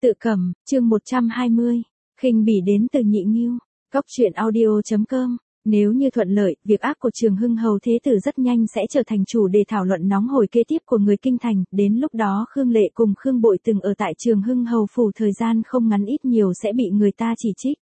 Tự cầm, chương 120. Khinh bỉ đến từ nhị nghiêu. Cóc truyện audio.com. Nếu như thuận lợi, việc ác của Trường Hưng Hầu Thế Tử rất nhanh sẽ trở thành chủ đề thảo luận nóng hổi kế tiếp của người kinh thành. Đến lúc đó Khương Lệ cùng Khương Bội từng ở tại Trường Hưng Hầu Phủ thời gian không ngắn ít nhiều sẽ bị người ta chỉ trích.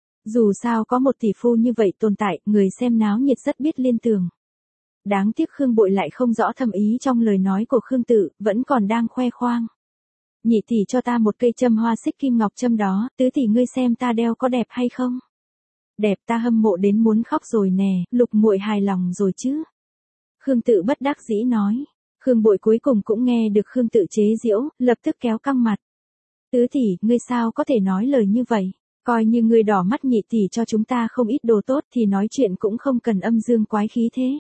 Dù sao có một tỷ phu như vậy tồn tại, người xem náo nhiệt rất biết liên tưởng. Đáng tiếc Khương Bội lại không rõ thâm ý trong lời nói của Khương Tự, vẫn còn đang khoe khoang. Nhị tỷ cho ta một cây châm hoa xích kim ngọc châm đó, tứ tỷ ngươi xem ta đeo có đẹp hay không? Đẹp, ta hâm mộ đến muốn khóc rồi nè, Lục muội hài lòng rồi chứ? Khương Tự bất đắc dĩ nói. Khương Bội cuối cùng cũng nghe được Khương Tự chế giễu, lập tức kéo căng mặt. Tứ tỷ, ngươi sao có thể nói lời như vậy? Coi như ngươi đỏ mắt nhị tỷ cho chúng ta không ít đồ tốt thì nói chuyện cũng không cần âm dương quái khí thế.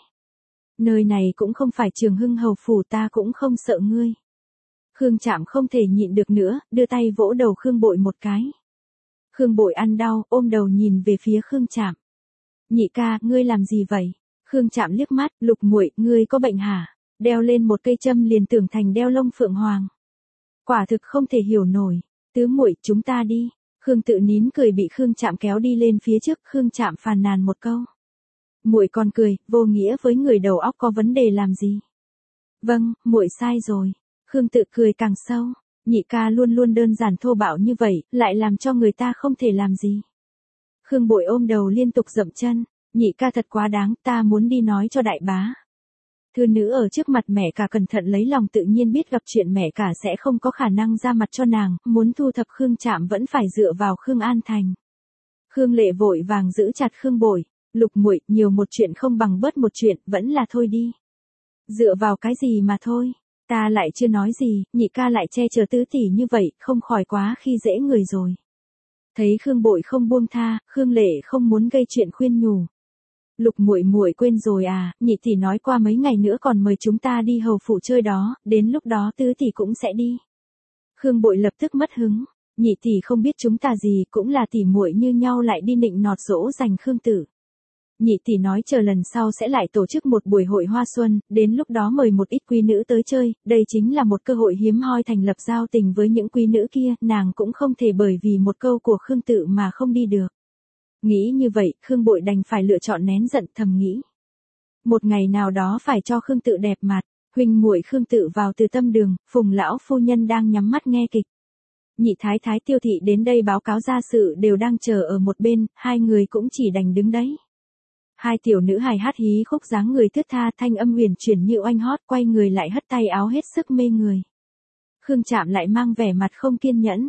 Nơi này cũng không phải Trường Hưng Hầu Phủ, ta cũng không sợ ngươi. Khương Trạm không thể nhịn được nữa, đưa tay vỗ đầu Khương Bội một cái. Khương Bội ăn đau, ôm đầu nhìn về phía Khương Trạm. Nhị ca, ngươi làm gì vậy? Khương Trạm liếc mắt, Lục muội, ngươi có bệnh hả? Đeo lên một cây châm liền tưởng thành đeo lông phượng hoàng. Quả thực không thể hiểu nổi. Tứ muội, chúng ta đi. Khương Tự nín cười bị Khương Trạm kéo đi lên phía trước, Khương Trạm phàn nàn một câu. Muội còn cười, vô nghĩa với người đầu óc có vấn đề làm gì? Vâng, muội sai rồi. Khương Tự cười càng sâu, nhị ca luôn luôn đơn giản thô bạo như vậy, lại làm cho người ta không thể làm gì. Khương Bội ôm đầu liên tục dậm chân, nhị ca thật quá đáng, ta muốn đi nói cho đại bá. Thư nữ ở trước mặt mẹ cả cẩn thận lấy lòng tự nhiên biết gặp chuyện mẹ cả sẽ không có khả năng ra mặt cho nàng, muốn thu thập Khương Trạm vẫn phải dựa vào Khương An Thành. Khương Lệ vội vàng giữ chặt Khương Bội, Lục muội, nhiều một chuyện không bằng bớt một chuyện, vẫn là thôi đi. Dựa vào cái gì mà thôi? Ta lại chưa nói gì, nhị ca lại che chở tứ tỷ như vậy, không khỏi quá khi dễ người rồi. Thấy Khương Bội không buông tha, Khương Lệ không muốn gây chuyện khuyên nhủ. Lục muội muội quên rồi à, nhị tỷ nói qua mấy ngày nữa còn mời chúng ta đi hầu phủ chơi đó, đến lúc đó tứ tỷ cũng sẽ đi. Khương Bội lập tức mất hứng, nhị tỷ không biết chúng ta gì, cũng là tỷ muội như nhau lại đi nịnh nọt dỗ dành Khương Tử. Nhị tỷ nói chờ lần sau sẽ lại tổ chức một buổi hội hoa xuân, đến lúc đó mời một ít quý nữ tới chơi, đây chính là một cơ hội hiếm hoi thành lập giao tình với những quý nữ kia, nàng cũng không thể bởi vì một câu của Khương Tự mà không đi được. Nghĩ như vậy, Khương Bội đành phải lựa chọn nén giận, thầm nghĩ. Một ngày nào đó phải cho Khương Tự đẹp mặt, huynh muội Khương Tự vào từ tâm đường, Phùng lão phu nhân đang nhắm mắt nghe kịch. Nhị thái thái Tiêu thị đến đây báo cáo gia sự đều đang chờ ở một bên, hai người cũng chỉ đành đứng đấy. Hai tiểu nữ hài hát hí khúc dáng người thướt tha, thanh âm huyền chuyển như oanh hót, quay người lại hất tay áo hết sức mê người. Khương Trạm lại mang vẻ mặt không kiên nhẫn,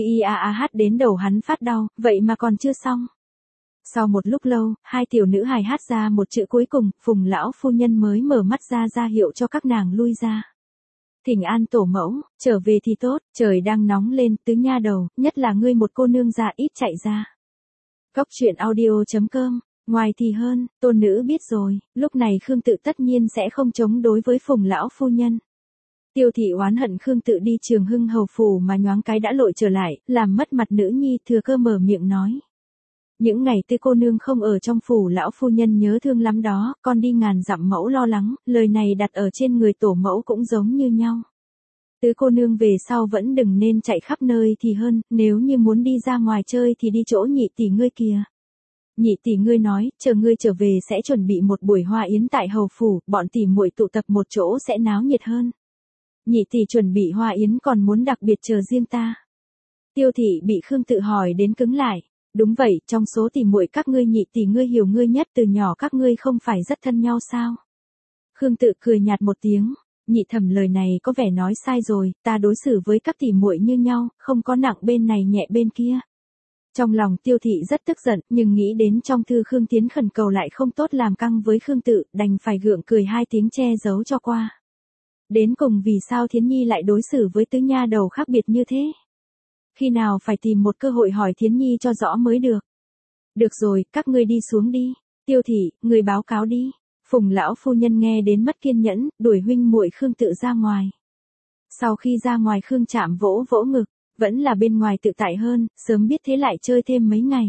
hát đến đầu hắn phát đau, vậy mà còn chưa xong. Sau một lúc lâu, hai tiểu nữ hài hát ra một chữ cuối cùng, Phùng lão phu nhân mới mở mắt ra hiệu cho các nàng lui ra. Thỉnh an tổ mẫu, trở về thì tốt, trời đang nóng lên, tứ nha đầu, nhất là ngươi một cô nương già ít chạy ra. Cóc truyện audio.com. Ngoài thì hơn, tôn nữ biết rồi, lúc này Khương Tự tất nhiên sẽ không chống đối với Phùng lão phu nhân. Tiêu thị oán hận Khương Tự đi Trường Hưng Hầu Phủ mà nhoáng cái đã lội trở lại, làm mất mặt nữ nhi, thừa cơ mở miệng nói. Những ngày tứ cô nương không ở trong phủ lão phu nhân nhớ thương lắm đó, con đi ngàn dặm mẫu lo lắng, lời này đặt ở trên người tổ mẫu cũng giống như nhau. Tứ cô nương về sau vẫn đừng nên chạy khắp nơi thì hơn, nếu như muốn đi ra ngoài chơi thì đi chỗ nhị tỷ ngươi kìa. Nhị tỷ ngươi nói, chờ ngươi trở về sẽ chuẩn bị một buổi hoa yến tại hầu phủ, bọn tỷ muội tụ tập một chỗ sẽ náo nhiệt hơn. Nhị tỷ chuẩn bị hoa yến còn muốn đặc biệt chờ riêng ta. Tiêu thị bị Khương Tự hỏi đến cứng lại. Đúng vậy, trong số tỷ muội các ngươi nhị tỷ ngươi hiểu ngươi nhất, từ nhỏ các ngươi không phải rất thân nhau sao? Khương Tự cười nhạt một tiếng, nhị thẩm lời này có vẻ nói sai rồi, ta đối xử với các tỷ muội như nhau, không có nặng bên này nhẹ bên kia. Trong lòng Tiêu thị rất tức giận, nhưng nghĩ đến trong thư Khương Tiến khẩn cầu lại không tốt làm căng với Khương Tự, đành phải gượng cười hai tiếng che giấu cho qua. Đến cùng vì sao Thiến Nhi lại đối xử với tứ nha đầu khác biệt như thế? Khi nào phải tìm một cơ hội hỏi Thiến Nhi cho rõ mới được. Được rồi, các ngươi đi xuống đi. Tiêu thị, người báo cáo đi. Phùng lão phu nhân nghe đến mất kiên nhẫn, đuổi huynh muội Khương Tự ra ngoài. Sau khi ra ngoài Khương Trạm vỗ vỗ ngực, vẫn là bên ngoài tự tại hơn, sớm biết thế lại chơi thêm mấy ngày.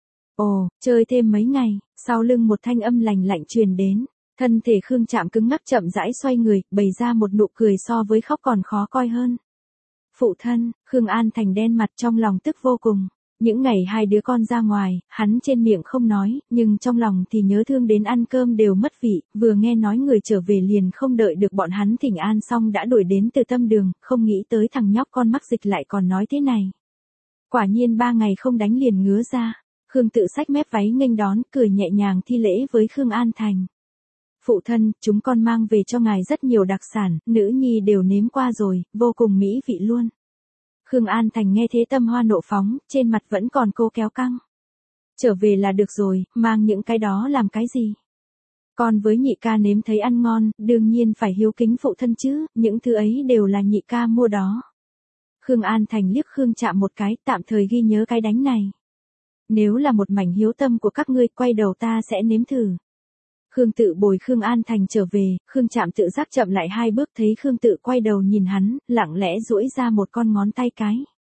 Ồ, chơi thêm mấy ngày, sau lưng một thanh âm lành lạnh truyền đến, thân thể Khương Trạm cứng ngắc chậm rãi xoay người, bày ra một nụ cười so với khóc còn khó coi hơn. Phụ thân, Khương An Thành đen mặt trong lòng tức vô cùng. Những ngày hai đứa con ra ngoài, hắn trên miệng không nói, nhưng trong lòng thì nhớ thương đến ăn cơm đều mất vị, vừa nghe nói người trở về liền không đợi được bọn hắn thỉnh an xong đã đuổi đến từ Tâm Đường, không nghĩ tới thằng nhóc con mắc dịch lại còn nói thế này. Quả nhiên 3 ngày không đánh liền ngứa ra, Khương tự xách mép váy nghênh đón, cười nhẹ nhàng thi lễ với Khương An Thành. Phụ thân, chúng con mang về cho ngài rất nhiều đặc sản, nữ nhi đều nếm qua rồi, vô cùng mỹ vị luôn. Khương An Thành nghe thế tâm hoa nộ phóng, trên mặt vẫn còn cô kéo căng. Trở về là được rồi, mang những cái đó làm cái gì? Con với nhị ca nếm thấy ăn ngon, đương nhiên phải hiếu kính phụ thân chứ, những thứ ấy đều là nhị ca mua đó. Khương An Thành liếc Khương Trạm một cái, tạm thời ghi nhớ cái đánh này. Nếu là một mảnh hiếu tâm của các ngươi, quay đầu ta sẽ nếm thử. Khương tự bồi Khương An Thành trở về, Khương Trạm tự giác chậm lại 2 bước thấy Khương tự quay đầu nhìn hắn, lặng lẽ duỗi ra một con ngón tay cái.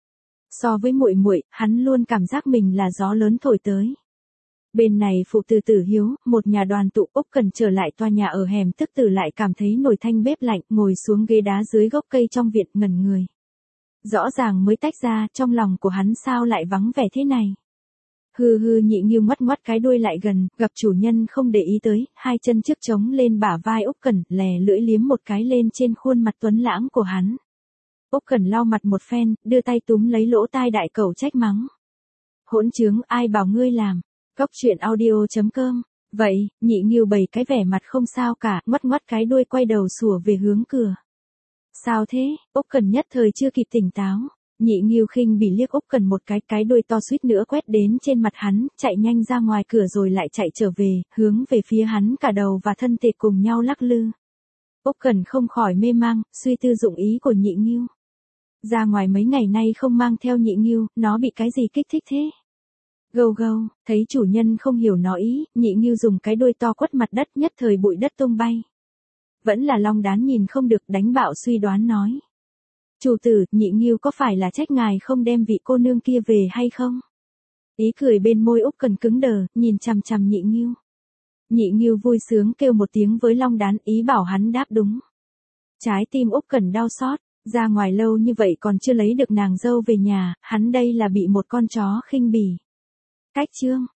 So với muội muội, hắn luôn cảm giác mình là gió lớn thổi tới. Bên này phụ tử Tử Hiếu, một nhà đoàn tụ. Úc Cần trở lại tòa nhà ở hẻm Tức Tử lại cảm thấy nồi thanh bếp lạnh, ngồi xuống ghế đá dưới gốc cây trong viện ngẩn người. Rõ ràng mới tách ra, trong lòng của hắn sao lại vắng vẻ thế này. Hừ hừ, Nhị Nghiêu ngoắt ngoắt cái đuôi lại gần, gặp chủ nhân không để ý tới, 2 chân trước trống lên bả vai Úc Cẩn, lè lưỡi liếm một cái lên trên khuôn mặt tuấn lãng của hắn. Úc Cẩn lau mặt một phen, đưa tay túm lấy lỗ tai đại cẩu trách mắng. Hỗn trướng, ai bảo ngươi làm? Cốc truyện audio.com. Vậy, Nhị Nghiêu bày cái vẻ mặt không sao cả, ngoắt ngoắt cái đuôi quay đầu sủa về hướng cửa. Sao thế? Úc Cẩn nhất thời chưa kịp tỉnh táo. Nhị Nghiêu khinh bỉ liếc Úc Cẩn một cái đuôi to suýt nữa quét đến trên mặt hắn, chạy nhanh ra ngoài cửa rồi lại chạy trở về, hướng về phía hắn cả đầu và thân thể cùng nhau lắc lư. Úc Cẩn không khỏi mê mang, suy tư dụng ý của Nhị Nghiêu. Ra ngoài mấy ngày nay không mang theo Nhị Nghiêu, nó bị cái gì kích thích thế? Gâu gâu, thấy chủ nhân không hiểu nó ý, Nhị Nghiêu dùng cái đuôi to quất mặt đất, nhất thời bụi đất tung bay. Vẫn là Long Đán nhìn không được, đánh bạo suy đoán nói. Chủ tử, Nhị Nghiêu có phải là trách ngài không đem vị cô nương kia về hay không? Ý cười bên môi Úc Cần cứng đờ, nhìn chằm chằm Nhị Nghiêu. Nhị Nghiêu vui sướng kêu một tiếng với Long Đán, ý bảo hắn đáp đúng. Trái tim Úc Cần đau xót, ra ngoài lâu như vậy còn chưa lấy được nàng dâu về nhà, hắn đây là bị một con chó khinh bỉ. Cách chương